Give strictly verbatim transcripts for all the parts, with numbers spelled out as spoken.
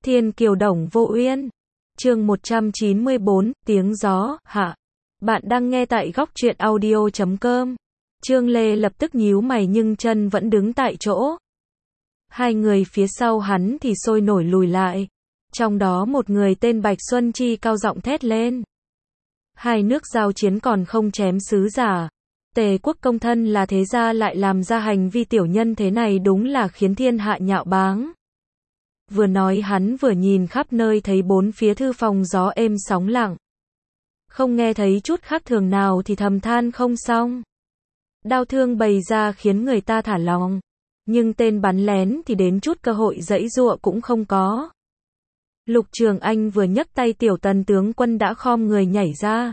Thiên Kiều Đồng Vô Uyên. Chương một trăm chín mươi bốn, tiếng gió, hạ. Bạn đang nghe tại góc truyện audio chấm com. Trương Lê lập tức nhíu mày nhưng chân vẫn đứng tại chỗ. Hai người phía sau hắn thì sôi nổi lùi lại. Trong đó một người tên Bạch Xuân Chi cao giọng thét lên. Hai nước giao chiến còn không chém sứ giả. Tề quốc công thân là thế gia lại làm ra hành vi tiểu nhân thế này đúng là khiến thiên hạ nhạo báng. Vừa nói hắn vừa nhìn khắp nơi thấy bốn phía thư phòng gió êm sóng lặng. Không nghe thấy chút khác thường nào thì thầm than không xong. Đau thương bày ra khiến người ta thả lòng. Nhưng tên bắn lén thì đến chút cơ hội giãy giụa cũng không có. Lục Trường Anh vừa nhấc tay tiểu tần tướng quân đã khom người nhảy ra.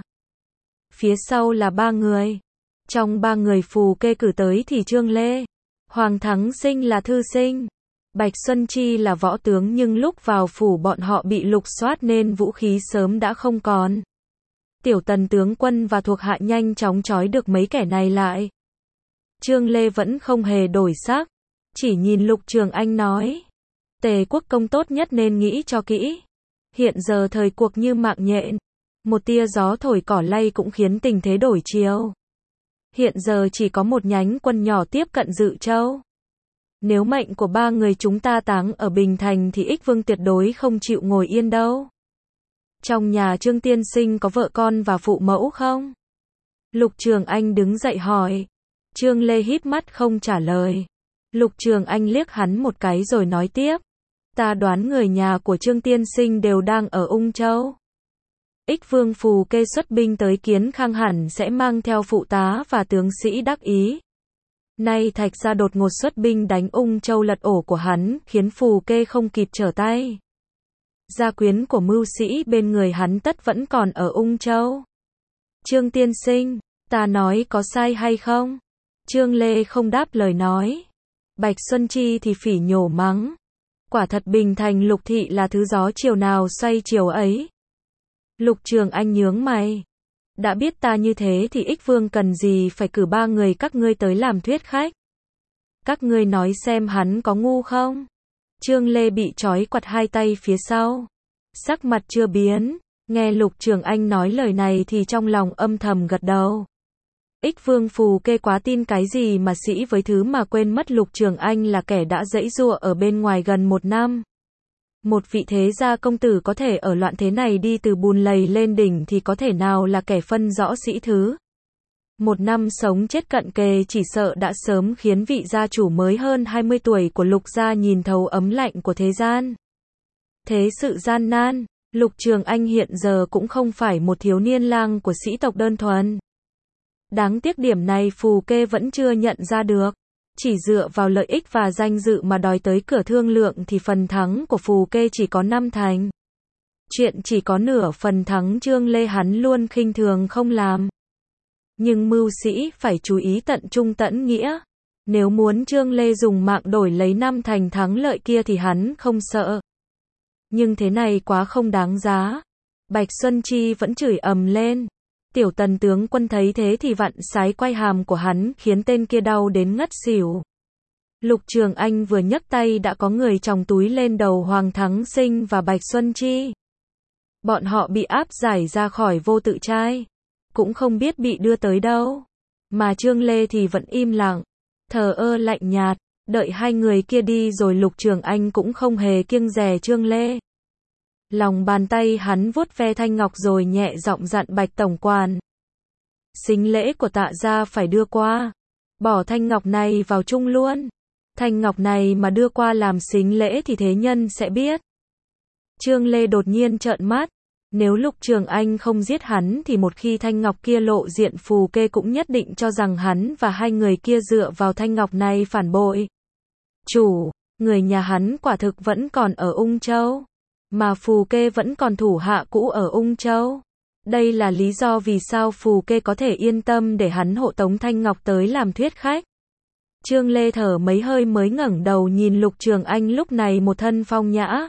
Phía sau là ba người. Trong ba người Phù Kê cử tới thì Trương Lê, Hoàng Thắng Sinh là thư sinh, Bạch Xuân Chi là võ tướng nhưng lúc vào phủ bọn họ bị lục soát nên vũ khí sớm đã không còn. Tiểu tần tướng quân và thuộc hạ nhanh chóng trói được mấy kẻ này lại. Trương Lê vẫn không hề đổi sắc, chỉ nhìn Lục Trường Anh nói. Tề quốc công tốt nhất nên nghĩ cho kỹ. Hiện giờ thời cuộc như mạng nhện, một tia gió thổi cỏ lay cũng khiến tình thế đổi chiều. Hiện giờ chỉ có một nhánh quân nhỏ tiếp cận Dự Châu. Nếu mệnh của ba người chúng ta táng ở Bình Thành thì Ích Vương tuyệt đối không chịu ngồi yên đâu. Trong nhà Trương tiên sinh có vợ con và phụ mẫu không? Lục Trường Anh đứng dậy hỏi. Trương Lê híp mắt không trả lời. Lục Trường Anh liếc hắn một cái rồi nói tiếp. Ta đoán người nhà của Trương tiên sinh đều đang ở Ung Châu. Ích Vương Phù Kê xuất binh tới Kiến Khang hẳn sẽ mang theo phụ tá và tướng sĩ đắc ý. Nay Thạch Gia đột ngột xuất binh đánh Ung Châu lật ổ của hắn, khiến Phù Kê không kịp trở tay. Gia quyến của mưu sĩ bên người hắn tất vẫn còn ở Ung Châu. Trương tiên sinh, ta nói có sai hay không? Trương Lê không đáp lời nói. Bạch Xuân Chi thì phỉ nhổ mắng. Quả thật Bình Thành Lục thị là thứ gió chiều nào xoay chiều ấy. Lục Trường Anh nhướng mày. Đã biết ta như thế thì Ích Vương cần gì phải cử ba người các ngươi tới làm thuyết khách. Các ngươi nói xem hắn có ngu không? Trương Lê bị trói quặt hai tay phía sau. Sắc mặt chưa biến. Nghe Lục Trường Anh nói lời này thì trong lòng âm thầm gật đầu. Ích Vương Phù Kê quá tin cái gì mà sĩ với thứ mà quên mất Lục Trường Anh là kẻ đã giãy giụa ở bên ngoài gần một năm. Một vị thế gia công tử có thể ở loạn thế này đi từ bùn lầy lên đỉnh thì có thể nào là kẻ phân rõ sĩ thứ. Một năm sống chết cận kề chỉ sợ đã sớm khiến vị gia chủ mới hơn hai mươi tuổi của Lục gia nhìn thấu ấm lạnh của thế gian. Thế sự gian nan, Lục Trường Anh hiện giờ cũng không phải một thiếu niên lang của sĩ tộc đơn thuần. Đáng tiếc điểm này Phù Kê vẫn chưa nhận ra được. Chỉ dựa vào lợi ích và danh dự mà đòi tới cửa thương lượng thì phần thắng của Phù Kê chỉ có năm thành. Chuyện chỉ có nửa phần thắng Trương Lê hắn luôn khinh thường không làm. Nhưng mưu sĩ phải chú ý tận trung tận nghĩa. Nếu muốn Trương Lê dùng mạng đổi lấy năm thành thắng lợi kia thì hắn không sợ. Nhưng thế này quá không đáng giá. Bạch Xuân Chi vẫn chửi ầm lên. Tiểu tần tướng quân thấy thế thì vặn sái quay hàm của hắn khiến tên kia đau đến ngất xỉu. Lục Trường Anh vừa nhấc tay đã có người chòng túi lên đầu Hoàng Thắng Sinh và Bạch Xuân Chi. Bọn họ bị áp giải ra khỏi vô tự trai. Cũng không biết bị đưa tới đâu. Mà Trương Lê thì vẫn im lặng. Thờ ơ lạnh nhạt. Đợi hai người kia đi rồi Lục Trường Anh cũng không hề kiêng dè Trương Lê. Lòng bàn tay hắn vuốt ve thanh ngọc rồi nhẹ giọng dặn Bạch tổng quản. Sính lễ của Tạ gia phải đưa qua. Bỏ thanh ngọc này vào chung luôn. Thanh ngọc này mà đưa qua làm sính lễ thì thế nhân sẽ biết. Trương Lê đột nhiên trợn mắt. Nếu Lục Trường Anh không giết hắn thì một khi thanh ngọc kia lộ diện Phù Kê cũng nhất định cho rằng hắn và hai người kia dựa vào thanh ngọc này phản bội. Chủ, người nhà hắn quả thực vẫn còn ở Ung Châu. Mà Phù Kê vẫn còn thủ hạ cũ ở Ung Châu. Đây là lý do vì sao Phù Kê có thể yên tâm để hắn hộ tống Thanh Ngọc tới làm thuyết khách. Trương Lê thở mấy hơi mới ngẩng đầu nhìn Lục Trường Anh lúc này một thân phong nhã.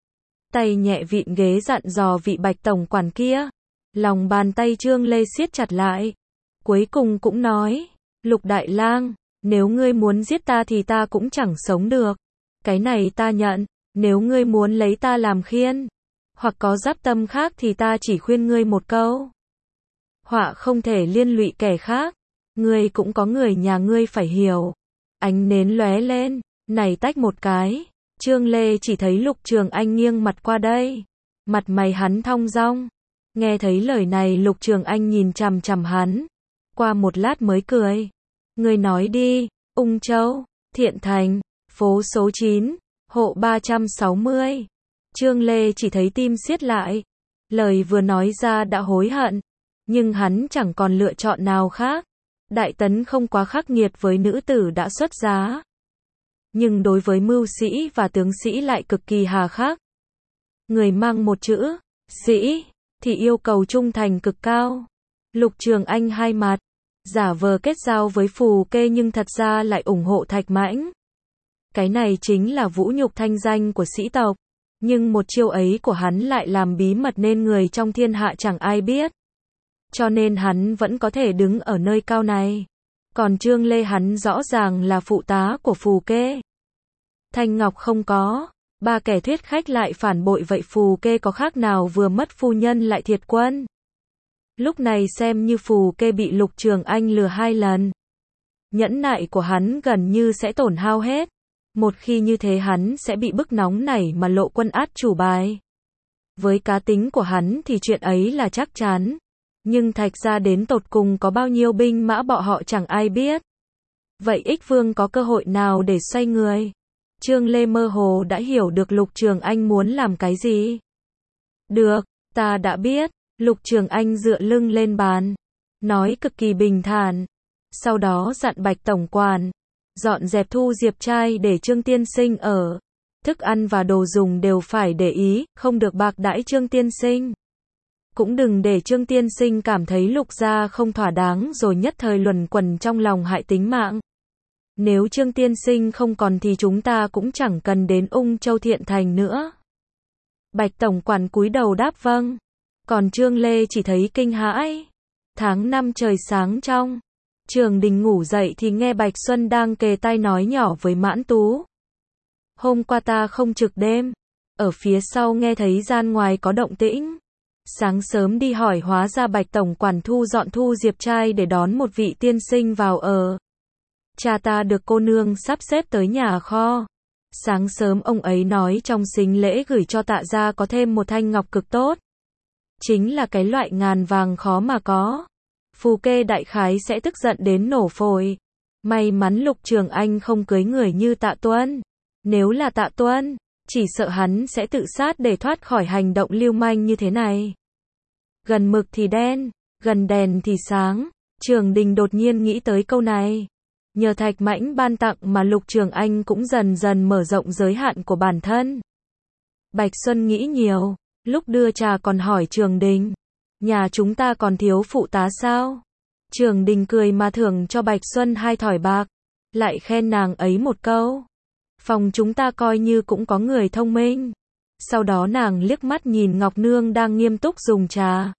Tay nhẹ vịn ghế dặn dò vị Bạch tổng quản kia. Lòng bàn tay Trương Lê siết chặt lại. Cuối cùng cũng nói. Lục đại lang, nếu ngươi muốn giết ta thì ta cũng chẳng sống được. Cái này ta nhận. Nếu ngươi muốn lấy ta làm khiên, hoặc có giáp tâm khác thì ta chỉ khuyên ngươi một câu. Họa không thể liên lụy kẻ khác, ngươi cũng có người nhà ngươi phải hiểu. Ánh nến lóe lên, này tách một cái, Trương Lê chỉ thấy Lục Trường Anh nghiêng mặt qua đây. Mặt mày hắn thong dong. Nghe thấy lời này Lục Trường Anh nhìn chằm chằm hắn. Qua một lát mới cười. Ngươi nói đi, Ung Châu, Thiện Thành, phố số chín, hộ ba trăm sáu mươi. Trương Lê chỉ thấy tim siết lại. Lời vừa nói ra đã hối hận. Nhưng hắn chẳng còn lựa chọn nào khác. Đại tấn không quá khắc nghiệt với nữ tử đã xuất giá. Nhưng đối với mưu sĩ và tướng sĩ lại cực kỳ hà khắc. Người mang một chữ, sĩ, thì yêu cầu trung thành cực cao. Lục Trường Anh hai mặt, giả vờ kết giao với Phù Kê nhưng thật ra lại ủng hộ Thạch Mãnh. Cái này chính là vũ nhục thanh danh của sĩ tộc. Nhưng một chiêu ấy của hắn lại làm bí mật nên người trong thiên hạ chẳng ai biết. Cho nên hắn vẫn có thể đứng ở nơi cao này. Còn Trương Lê hắn rõ ràng là phụ tá của Phù Kê. Thanh Ngọc không có. Ba kẻ thuyết khách lại phản bội vậy Phù Kê có khác nào vừa mất phu nhân lại thiệt quân. Lúc này xem như Phù Kê bị Lục Trường Anh lừa hai lần. Nhẫn nại của hắn gần như sẽ tổn hao hết. Một khi như thế hắn sẽ bị bức nóng nảy mà lộ quân át chủ bài. Với cá tính của hắn thì chuyện ấy là chắc chắn. Nhưng Thạch gia đến tột cùng có bao nhiêu binh mã bọn họ chẳng ai biết. Vậy Ích Vương có cơ hội nào để xoay người? Trương Lê mơ hồ đã hiểu được Lục Trường Anh muốn làm cái gì. Được, ta đã biết. Lục Trường Anh dựa lưng lên bàn. Nói cực kỳ bình thản. Sau đó dặn Bạch Tổng Quản. Dọn dẹp thu diệp trai để Trương Tiên Sinh ở. Thức ăn và đồ dùng đều phải để ý, không được bạc đãi Trương Tiên Sinh. Cũng đừng để Trương Tiên Sinh cảm thấy Lục gia không thỏa đáng rồi nhất thời luẩn quẩn trong lòng hại tính mạng. Nếu Trương Tiên Sinh không còn thì chúng ta cũng chẳng cần đến Ung Châu Thiện Thành nữa. Bạch Tổng Quản cúi đầu đáp vâng. Còn Trương Lê chỉ thấy kinh hãi. Tháng năm trời sáng trong. Trường Đình ngủ dậy thì nghe Bạch Xuân đang kề tai nói nhỏ với Mãn Tú. Hôm qua ta không trực đêm. Ở phía sau nghe thấy gian ngoài có động tĩnh. Sáng sớm đi hỏi hóa ra Bạch Tổng Quản thu dọn thu diệp trai để đón một vị tiên sinh vào ở. Cha ta được cô nương sắp xếp tới nhà kho. Sáng sớm ông ấy nói trong sính lễ gửi cho Tạ gia có thêm một thanh ngọc cực tốt. Chính là cái loại ngàn vàng khó mà có. Phù Kê đại khái sẽ tức giận đến nổ phổi. May mắn Lục Trường Anh không cưới người như Tạ Tuân. Nếu là Tạ Tuân, chỉ sợ hắn sẽ tự sát để thoát khỏi hành động lưu manh như thế này. Gần mực thì đen, gần đèn thì sáng. Trường Đình đột nhiên nghĩ tới câu này. Nhờ Thạch Mãnh ban tặng mà Lục Trường Anh cũng dần dần mở rộng giới hạn của bản thân. Bạch Xuân nghĩ nhiều, lúc đưa trà còn hỏi Trường Đình. Nhà chúng ta còn thiếu phụ tá sao? Trường Đình cười mà thưởng cho Bạch Xuân hai thỏi bạc. Lại khen nàng ấy một câu. Phòng chúng ta coi như cũng có người thông minh. Sau đó nàng liếc mắt nhìn Ngọc Nương đang nghiêm túc dùng trà.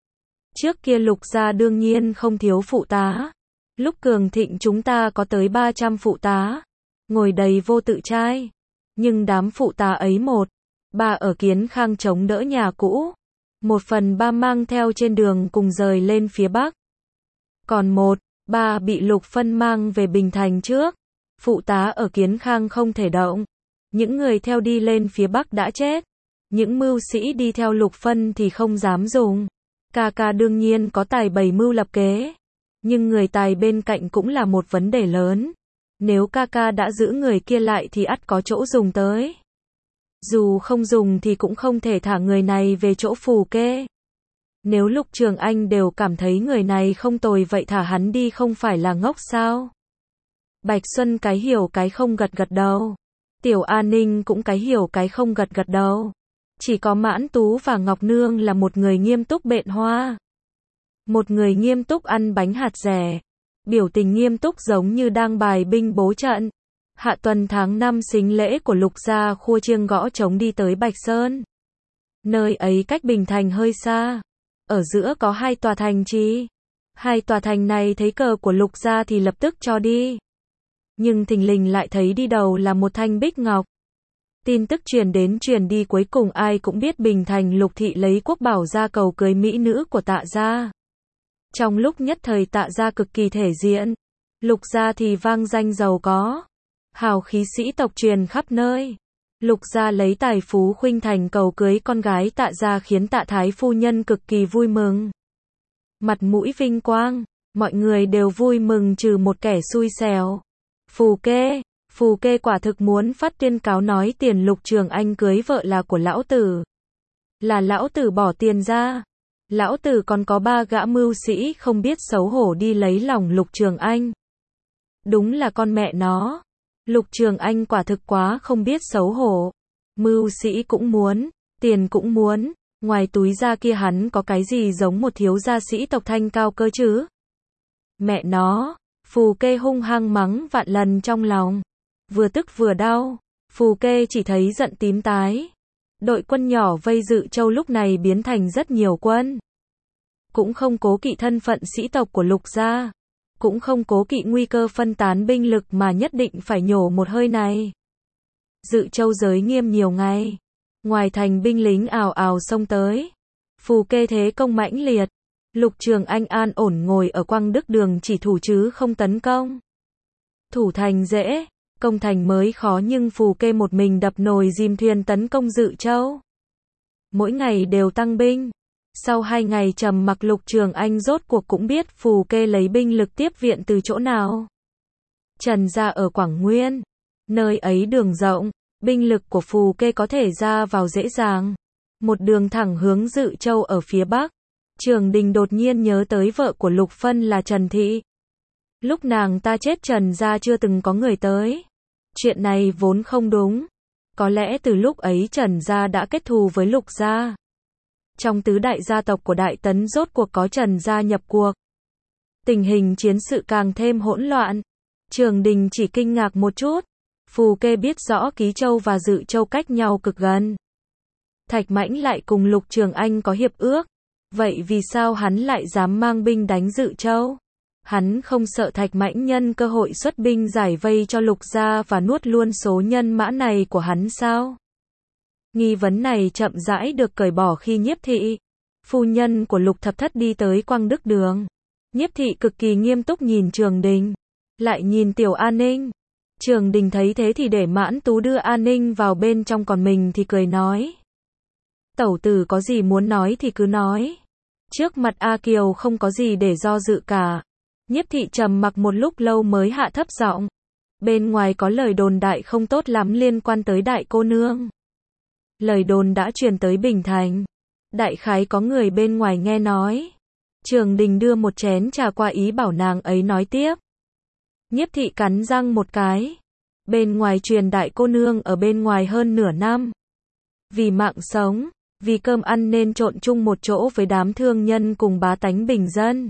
Trước kia Lục gia đương nhiên không thiếu phụ tá. Lúc cường thịnh chúng ta có tới ba trăm phụ tá. Ngồi đầy vô tự trai. Nhưng đám phụ tá ấy một, ba ở Kiến Khang chống đỡ nhà cũ. Một phần ba mang theo trên đường cùng rời lên phía Bắc. Còn một, ba bị Lục Phân mang về Bình Thành trước. Phụ tá ở Kiến Khang không thể động. Những người theo đi lên phía Bắc đã chết. Những mưu sĩ đi theo Lục Phân thì không dám dùng. Ca ca đương nhiên có tài bày mưu lập kế. Nhưng người tài bên cạnh cũng là một vấn đề lớn. Nếu ca ca đã giữ người kia lại thì ắt có chỗ dùng tới. Dù không dùng thì cũng không thể thả người này về chỗ Phù Kê. Nếu Lục Trường Anh đều cảm thấy người này không tồi vậy thả hắn đi không phải là ngốc sao? Bạch Xuân cái hiểu cái không gật gật đầu. Tiểu An Ninh cũng cái hiểu cái không gật gật đầu. Chỉ có Mãn Tú và Ngọc Nương là một người nghiêm túc bện hoa. Một người nghiêm túc ăn bánh hạt rẻ. Biểu tình nghiêm túc giống như đang bài binh bố trận. Hạ tuần tháng năm sính lễ của Lục gia khua chiêng gõ trống đi tới Bạch Sơn. Nơi ấy cách Bình Thành hơi xa. Ở giữa có hai tòa thành trì. Hai tòa thành này thấy cờ của Lục gia thì lập tức cho đi. Nhưng thình lình lại thấy đi đầu là một thanh bích ngọc. Tin tức truyền đến truyền đi cuối cùng ai cũng biết Bình Thành Lục thị lấy quốc bảo ra cầu cưới mỹ nữ của Tạ gia. Trong lúc nhất thời Tạ gia cực kỳ thể diện, Lục gia thì vang danh giàu có, hào khí sĩ tộc truyền khắp nơi. Lục gia lấy tài phú khuynh thành cầu cưới con gái Tạ gia khiến Tạ thái phu nhân cực kỳ vui mừng. Mặt mũi vinh quang, mọi người đều vui mừng trừ một kẻ xui xẻo. Phù Kê, Phù Kê quả thực muốn phát tuyên cáo nói tiền Lục Trường Anh cưới vợ là của lão tử. Là lão tử bỏ tiền ra. Lão tử còn có ba gã mưu sĩ không biết xấu hổ đi lấy lòng Lục Trường Anh. Đúng là con mẹ nó. Lục Trường Anh quả thực quá không biết xấu hổ. Mưu sĩ cũng muốn, tiền cũng muốn, ngoài túi ra kia hắn có cái gì giống một thiếu gia sĩ tộc thanh cao cơ chứ? Mẹ nó, Phù Kê hung hăng mắng vạn lần trong lòng. Vừa tức vừa đau, Phù Kê chỉ thấy giận tím tái. Đội quân nhỏ vây Dự Châu lúc này biến thành rất nhiều quân. Cũng không cố kỵ thân phận sĩ tộc của Lục gia. Cũng không cố kỵ nguy cơ phân tán binh lực mà nhất định phải nhổ một hơi này. Dự Châu giới nghiêm nhiều ngày. Ngoài thành binh lính ào ào xông tới. Phù Kê thế công mãnh liệt. Lục Trường Anh an ổn ngồi ở Quang Đức Đường chỉ thủ chứ không tấn công. Thủ thành dễ, công thành mới khó nhưng Phù Kê một mình đập nồi dìm thuyền tấn công Dự Châu. Mỗi ngày đều tăng binh. Sau hai ngày trầm mặc Lục Trường Anh rốt cuộc cũng biết Phù Kê lấy binh lực tiếp viện từ chỗ nào. Trần gia ở Quảng Nguyên. Nơi ấy đường rộng, binh lực của Phù Kê có thể ra vào dễ dàng. Một đường thẳng hướng Dự Châu ở phía bắc. Trường Đình đột nhiên nhớ tới vợ của Lục Phân là Trần Thị. Lúc nàng ta chết Trần gia chưa từng có người tới. Chuyện này vốn không đúng. Có lẽ từ lúc ấy Trần gia đã kết thù với Lục gia. Trong tứ đại gia tộc của Đại Tấn rốt cuộc có Trần gia nhập cuộc. Tình hình chiến sự càng thêm hỗn loạn. Trường Đình chỉ kinh ngạc một chút. Phù Kê biết rõ Ký Châu và Dự Châu cách nhau cực gần. Thạch Mãnh lại cùng Lục Trường Anh có hiệp ước. Vậy vì sao hắn lại dám mang binh đánh Dự Châu? Hắn không sợ Thạch Mãnh nhân cơ hội xuất binh giải vây cho Lục gia và nuốt luôn số nhân mã này của hắn sao? Nghi vấn này chậm rãi được cởi bỏ khi Nhiếp thị, phu nhân của Lục Thập Thất đi tới Quang Đức Đường. Nhiếp thị cực kỳ nghiêm túc nhìn Trường Đình, lại nhìn Tiểu An Ninh. Trường Đình thấy thế thì để Mãn Tú đưa An Ninh vào bên trong còn mình thì cười nói. Tẩu tử có gì muốn nói thì cứ nói. Trước mặt A Kiều không có gì để do dự cả. Nhiếp thị trầm mặc một lúc lâu mới hạ thấp giọng. Bên ngoài có lời đồn đại không tốt lắm liên quan tới đại cô nương. Lời đồn đã truyền tới Bình Thành. Đại khái có người bên ngoài nghe nói. Trường Đình đưa một chén trà qua ý bảo nàng ấy nói tiếp. Nhiếp thị cắn răng một cái. Bên ngoài truyền đại cô nương ở bên ngoài hơn nửa năm. Vì mạng sống, vì cơm ăn nên trộn chung một chỗ với đám thương nhân cùng bá tánh bình dân.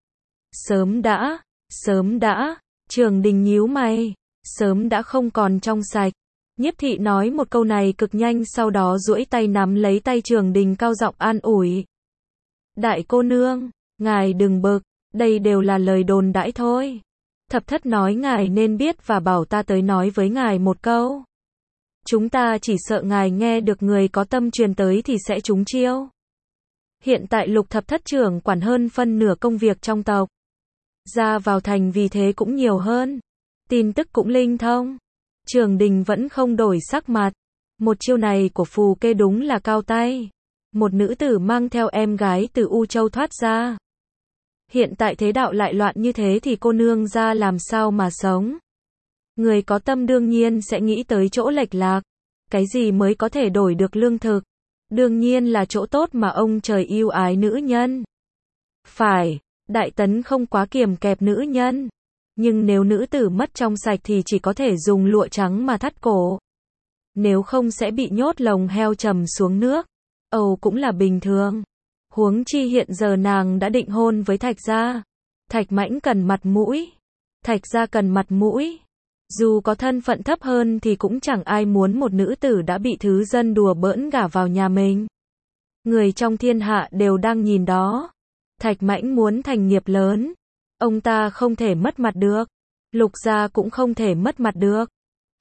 Sớm đã, sớm đã, Trường Đình nhíu mày, sớm đã không còn trong sạch. Nhiếp thị nói một câu này cực nhanh sau đó duỗi tay nắm lấy tay Trường Đình cao giọng an ủi. Đại cô nương, ngài đừng bực, đây đều là lời đồn đãi thôi. Thập Thất nói ngài nên biết và bảo ta tới nói với ngài một câu. Chúng ta chỉ sợ ngài nghe được người có tâm truyền tới thì sẽ trúng chiêu. Hiện tại Lục Thập Thất trưởng quản hơn phân nửa công việc trong tộc. Ra vào thành vì thế cũng nhiều hơn. Tin tức cũng linh thông. Trường Đình vẫn không đổi sắc mặt. Một chiêu này của Phù Kê đúng là cao tay. Một nữ tử mang theo em gái từ U Châu thoát ra. Hiện tại thế đạo lại loạn như thế thì cô nương ra làm sao mà sống. Người có tâm đương nhiên sẽ nghĩ tới chỗ lệch lạc. Cái gì mới có thể đổi được lương thực? Đương nhiên là chỗ tốt mà ông trời yêu ái nữ nhân. Phải, Đại Tấn không quá kiềm kẹp nữ nhân. Nhưng nếu nữ tử mất trong sạch thì chỉ có thể dùng lụa trắng mà thắt cổ. Nếu không sẽ bị nhốt lồng heo trầm xuống nước. Âu cũng là bình thường. Huống chi hiện giờ nàng đã định hôn với Thạch gia. Thạch Mãnh cần mặt mũi. Thạch gia cần mặt mũi. Dù có thân phận thấp hơn thì cũng chẳng ai muốn một nữ tử đã bị thứ dân đùa bỡn gả vào nhà mình. Người trong thiên hạ đều đang nhìn đó. Thạch Mãnh muốn thành nghiệp lớn. Ông ta không thể mất mặt được. Lục gia cũng không thể mất mặt được.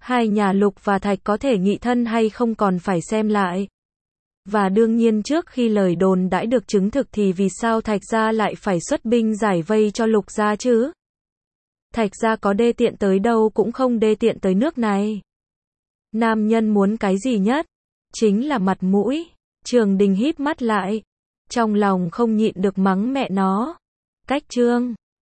Hai nhà Lục và Thạch có thể nghị thân hay không còn phải xem lại. Và đương nhiên trước khi lời đồn đãi được chứng thực thì vì sao Thạch gia lại phải xuất binh giải vây cho Lục gia chứ? Thạch gia có đê tiện tới đâu cũng không đê tiện tới nước này. Nam nhân muốn cái gì nhất? Chính là mặt mũi. Trường Đình híp mắt lại. Trong lòng không nhịn được mắng mẹ nó. Cách chương